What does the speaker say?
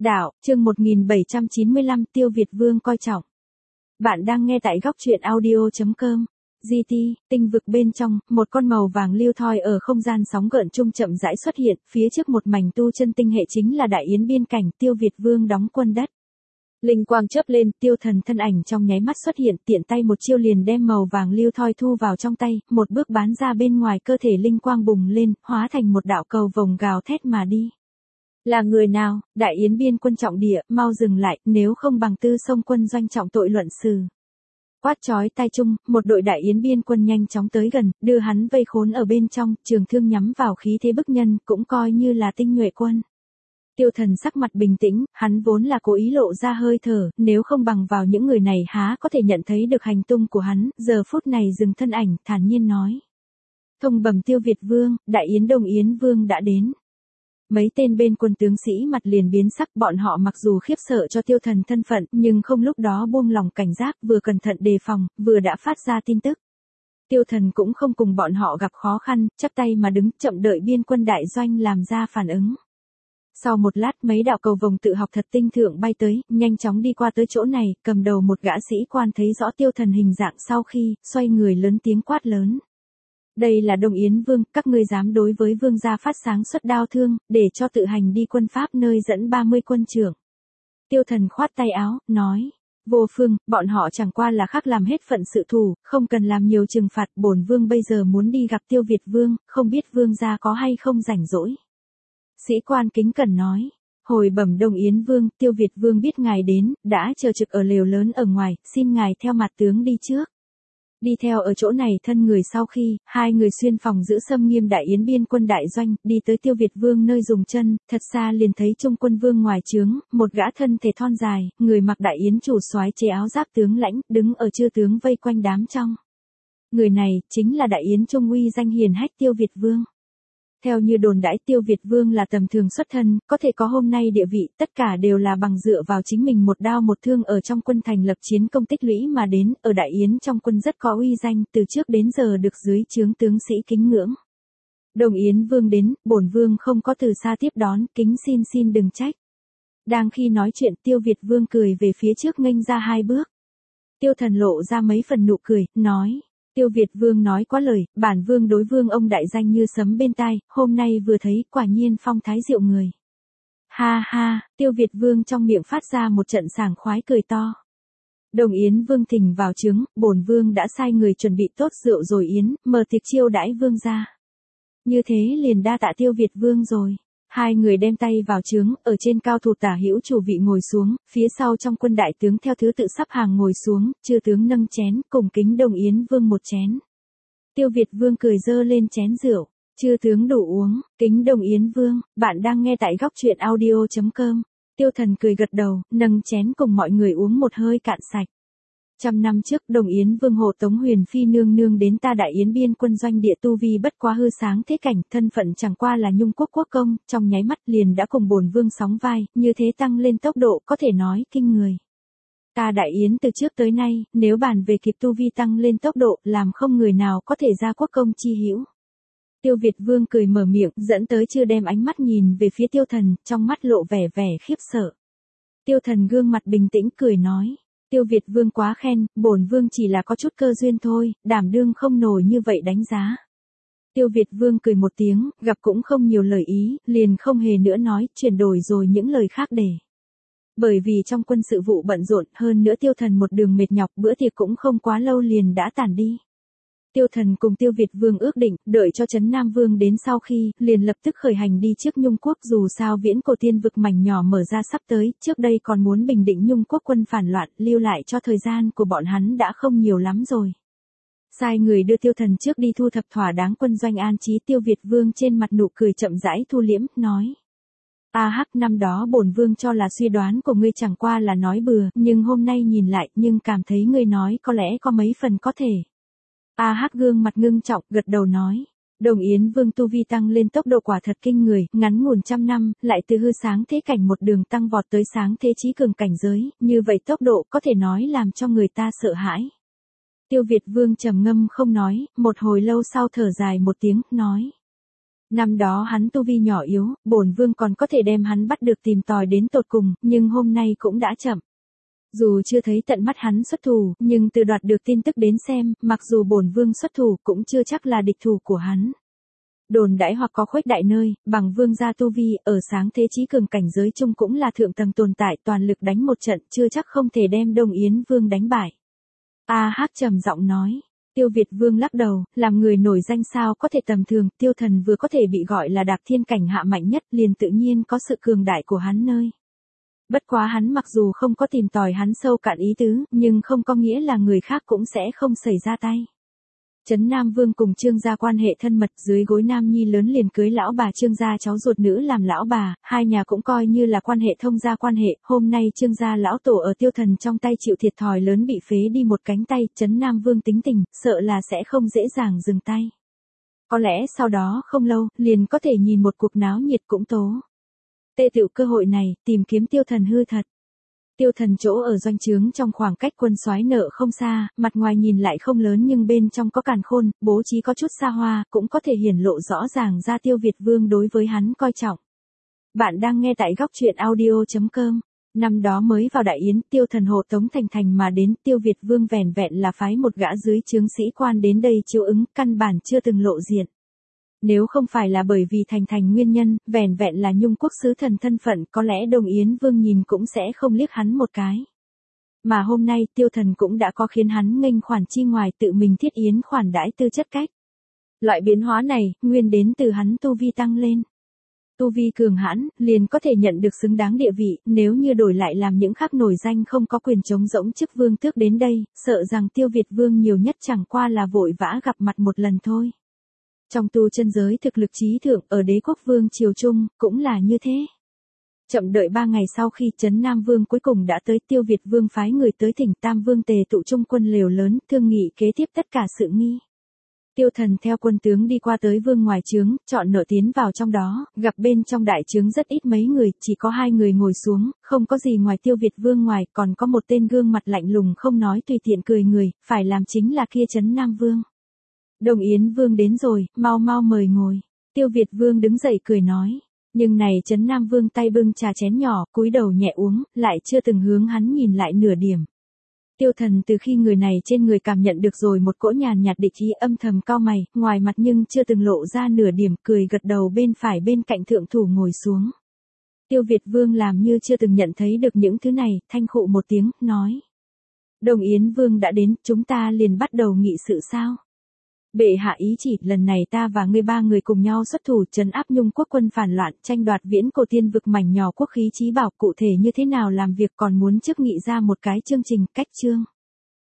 Đạo, chương 1795 Tiêu Việt Vương coi trọng. Bạn đang nghe tại góc truyện audio.com. GT, tinh vực bên trong, một con màu vàng liêu thoi ở không gian sóng gợn trung chậm rãi xuất hiện, phía trước một mảnh tu chân tinh hệ chính là Đại Yến biên cảnh, Tiêu Việt Vương đóng quân đất. Linh quang chớp lên, Tiêu Thần thân ảnh trong nháy mắt xuất hiện, tiện tay một chiêu liền đem màu vàng liêu thoi thu vào trong tay, một bước bán ra bên ngoài, cơ thể linh quang bùng lên, hóa thành một đạo cầu vồng gào thét mà đi. Là người nào? Đại Yến biên quân trọng địa, mau dừng lại, nếu không bằng tư xông quân doanh trọng tội luận xử. Quát chói tai chung, một đội Đại Yến biên quân nhanh chóng tới gần, đưa hắn vây khốn ở bên trong, trường thương nhắm vào khí thế bức nhân, cũng coi như là tinh nhuệ quân. Tiêu Thần sắc mặt bình tĩnh, hắn vốn là cố ý lộ ra hơi thở, nếu không bằng vào những người này há có thể nhận thấy được hành tung của hắn, giờ phút này dừng thân ảnh, thản nhiên nói. Thông bẩm Tiêu Việt Vương, Đại Yến Đông Yến Vương đã đến. Mấy tên bên quân tướng sĩ mặt liền biến sắc, bọn họ mặc dù khiếp sợ cho Tiêu Thần thân phận, nhưng không lúc đó buông lòng cảnh giác, vừa cẩn thận đề phòng, vừa đã phát ra tin tức. Tiêu Thần cũng không cùng bọn họ gặp khó khăn, chắp tay mà đứng, chậm đợi biên quân đại doanh làm ra phản ứng. Sau một lát, mấy đạo cầu vồng tự học thật tinh thượng bay tới, nhanh chóng đi qua tới chỗ này, cầm đầu một gã sĩ quan thấy rõ Tiêu Thần hình dạng sau khi, xoay người lớn tiếng quát lớn. Đây là Đông Yến Vương, các ngươi dám đối với vương gia phát sáng xuất đao thương, để cho tự hành đi quân Pháp nơi dẫn 30 quân trưởng. Tiêu Thần khoát tay áo, nói. Vô phương, bọn họ chẳng qua là khác làm hết phận sự thủ, không cần làm nhiều trừng phạt, bổn vương bây giờ muốn đi gặp Tiêu Việt Vương, không biết vương gia có hay không rảnh rỗi. Sĩ quan kính cẩn nói. Hồi bẩm Đông Yến Vương, Tiêu Việt Vương biết ngài đến, đã chờ trực ở lều lớn ở ngoài, xin ngài theo mặt tướng đi trước. Đi theo ở chỗ này thân người sau khi, hai người xuyên phòng giữ xâm nghiêm Đại Yến biên quân đại doanh, đi tới Tiêu Việt Vương nơi dùng chân, thật xa liền thấy Trung quân vương ngoài trướng, một gã thân thể thon dài, người mặc Đại Yến chủ soái chế áo giáp tướng lãnh, đứng ở chư tướng vây quanh đám trong. Người này, chính là Đại Yến trung uy danh hiền hách Tiêu Việt Vương. Theo như đồn đãi Tiêu Việt Vương là tầm thường xuất thân, có thể có hôm nay địa vị, tất cả đều là bằng dựa vào chính mình một đao một thương ở trong quân thành lập chiến công tích lũy mà đến, ở Đại Yến trong quân rất có uy danh, từ trước đến giờ được dưới trướng tướng sĩ kính ngưỡng. Đông Yến Vương đến, bổn vương không có từ xa tiếp đón, kính xin đừng trách. Đang khi nói chuyện, Tiêu Việt Vương cười về phía trước nghênh ra hai bước. Tiêu Thần lộ ra mấy phần nụ cười, nói. Tiêu Việt Vương nói quá lời, bản vương đối vương ông đại danh như sấm bên tai, hôm nay vừa thấy, quả nhiên phong thái diệu người. Ha ha, Tiêu Việt Vương trong miệng phát ra một trận sảng khoái cười to. Đồng Yến Vương thỉnh vào trướng, bổn vương đã sai người chuẩn bị tốt rượu rồi yến, mở tiệc chiêu đãi vương ra. Như thế liền đa tạ Tiêu Việt Vương rồi. Hai người đem tay vào trướng, ở trên cao thủ tả hữu chủ vị ngồi xuống, phía sau trong quân đại tướng theo thứ tự sắp hàng ngồi xuống, chư tướng nâng chén, cùng kính Đông Yến Vương một chén. Tiêu Việt Vương cười dơ lên chén rượu, chư tướng đủ uống, kính Đông Yến Vương, bạn đang nghe tại góc truyện audio.com. Tiêu Thần cười gật đầu, nâng chén cùng mọi người uống một hơi cạn sạch. 100 năm trước, Đông Yến Vương hộ Tống Huyền Phi nương nương đến ta Đại Yến biên quân doanh địa tu vi bất quá hư sáng thế cảnh, thân phận chẳng qua là nhung quốc quốc công, trong nháy mắt liền đã cùng bổn vương sóng vai, như thế tăng lên tốc độ có thể nói kinh người. Ta Đại Yến từ trước tới nay, nếu bàn về kịp tu vi tăng lên tốc độ, làm không người nào có thể ra quốc công chi hữu. Tiêu Việt Vương cười mở miệng, dẫn tới chưa đem ánh mắt nhìn về phía Tiêu Thần, trong mắt lộ vẻ khiếp sợ. Tiêu Thần gương mặt bình tĩnh cười nói. Tiêu Việt Vương quá khen, bổn vương chỉ là có chút cơ duyên thôi, đảm đương không nổi như vậy đánh giá. Tiêu Việt Vương cười một tiếng, gặp cũng không nhiều lời ý, liền không hề nữa nói, chuyển đổi rồi những lời khác để. Bởi vì trong quân sự vụ bận rộn, hơn nữa Tiêu Thần một đường mệt nhọc, bữa tiệc cũng không quá lâu liền đã tàn đi. Tiêu Thần cùng Tiêu Việt Vương ước định, đợi cho Trấn Nam Vương đến sau khi, liền lập tức khởi hành đi trước Nhung Quốc, dù sao viễn cổ tiên vực mảnh nhỏ mở ra sắp tới, trước đây còn muốn bình định Nhung Quốc quân phản loạn, lưu lại cho thời gian của bọn hắn đã không nhiều lắm rồi. Sai người đưa Tiêu Thần trước đi thu thập thỏa đáng quân doanh an trí. Tiêu Việt Vương trên mặt nụ cười chậm rãi thu liễm, nói. Hắc, năm đó bổn vương cho là suy đoán của ngươi chẳng qua là nói bừa, nhưng hôm nay nhìn lại, nhưng cảm thấy ngươi nói có lẽ có mấy phần có thể. Hắc gương mặt ngưng trọng, gật đầu nói. Đồng Yến Vương tu vi tăng lên tốc độ quả thật kinh người, ngắn ngủn 100 năm, lại từ hư sáng thế cảnh một đường tăng vọt tới sáng thế chí cường cảnh giới, như vậy tốc độ có thể nói làm cho người ta sợ hãi. Tiêu Việt Vương trầm ngâm không nói, một hồi lâu sau thở dài một tiếng, nói. Năm đó hắn tu vi nhỏ yếu, bổn vương còn có thể đem hắn bắt được tìm tòi đến tột cùng, nhưng hôm nay cũng đã chậm. Dù chưa thấy tận mắt hắn xuất thủ, nhưng từ đoạt được tin tức đến xem, mặc dù bổn vương xuất thủ cũng chưa chắc là địch thủ của hắn. Đồn đãi hoặc có khuếch đại nơi, bằng vương gia tu vi, ở sáng thế chí cường cảnh giới chung cũng là thượng tầng tồn tại, toàn lực đánh một trận, chưa chắc không thể đem Đông Yến Vương đánh bại. A Hắc trầm giọng nói. Tiêu Việt Vương lắc đầu, làm người nổi danh sao có thể tầm thường, Tiêu Thần vừa có thể bị gọi là đạp thiên cảnh hạ mạnh nhất, liền tự nhiên có sự cường đại của hắn nơi. Bất quá hắn mặc dù không có tìm tòi hắn sâu cạn ý tứ, nhưng không có nghĩa là người khác cũng sẽ không xảy ra tay. Trấn Nam Vương cùng Trương gia quan hệ thân mật, dưới gối Nam Nhi lớn liền cưới lão bà Trương gia cháu ruột nữ làm lão bà, hai nhà cũng coi như là quan hệ thông gia quan hệ, hôm nay Trương gia lão tổ ở Tiêu Thần trong tay chịu thiệt thòi lớn bị phế đi một cánh tay, Trấn Nam Vương tính tình, sợ là sẽ không dễ dàng dừng tay. Có lẽ sau đó không lâu, liền có thể nhìn một cuộc náo nhiệt cũng tố. Tê tựu cơ hội này, tìm kiếm Tiêu Thần hư thật. Tiêu Thần chỗ ở doanh trướng trong khoảng cách quân soái nợ không xa, mặt ngoài nhìn lại không lớn nhưng bên trong có càn khôn, bố trí có chút xa hoa, cũng có thể hiển lộ rõ ràng ra Tiêu Việt Vương đối với hắn coi trọng. Bạn đang nghe tại góc truyện audio.com. Năm đó mới vào Đại Yến, Tiêu Thần hộ tống thành mà đến, Tiêu Việt Vương vẻn vẹn là phái một gã dưới trướng sĩ quan đến đây chiếu ứng, căn bản chưa từng lộ diện. Nếu không phải là bởi vì thành nguyên nhân, vẻn vẹn là Nhung quốc sứ thần thân phận, có lẽ Đông Yến Vương nhìn cũng sẽ không liếc hắn một cái. Mà hôm nay Tiêu Thần cũng đã có khiến hắn nghênh khoản chi ngoài tự mình thiết yến khoản đãi tư chất cách. Loại biến hóa này, nguyên đến từ hắn tu vi tăng lên. Tu vi cường hãn, liền có thể nhận được xứng đáng địa vị, nếu như đổi lại làm những khác nổi danh không có quyền chống rỗng chức vương tước đến đây, sợ rằng Tiêu Việt Vương nhiều nhất chẳng qua là vội vã gặp mặt một lần thôi. Trong tu chân giới thực lực chí thượng ở Đế quốc Vương triều trung, cũng là như thế. Chậm đợi 3 ngày sau khi Trấn Nam Vương cuối cùng đã tới, Tiêu Việt Vương phái người tới thỉnh Tam Vương tề tụ trung quân lều lớn, thương nghị kế tiếp tất cả sự nghi. Tiêu Thần theo quân tướng đi qua tới vương ngoài trướng, chọn nợ tiến vào trong đó, gặp bên trong đại trướng rất ít mấy người, chỉ có 2 người ngồi xuống, không có gì ngoài Tiêu Việt Vương ngoài, còn có một tên gương mặt lạnh lùng không nói tùy tiện cười người, phải làm chính là kia Trấn Nam Vương. Đông Yến Vương đến rồi, mau mau mời ngồi. Tiêu Việt Vương đứng dậy cười nói. Nhưng này Trấn Nam Vương tay bưng trà chén nhỏ, cúi đầu nhẹ uống, lại chưa từng hướng hắn nhìn lại nửa điểm. Tiêu Thần từ khi người này trên người cảm nhận được rồi một cỗ nhàn nhạt địch ý, âm thầm cau mày, ngoài mặt nhưng chưa từng lộ ra nửa điểm, cười gật đầu bên phải bên cạnh thượng thủ ngồi xuống. Tiêu Việt Vương làm như chưa từng nhận thấy được những thứ này, thanh khụ một tiếng, nói. Đông Yến Vương đã đến, chúng ta liền bắt đầu nghị sự sao? Bệ hạ ý chỉ, lần này ta và ngươi 3 người cùng nhau xuất thủ trấn áp Nhung quốc quân phản loạn, tranh đoạt viễn cổ tiên vực mảnh nhỏ quốc khí chí bảo, cụ thể như thế nào làm việc còn muốn trước nghị ra một cái chương trình, cách chương.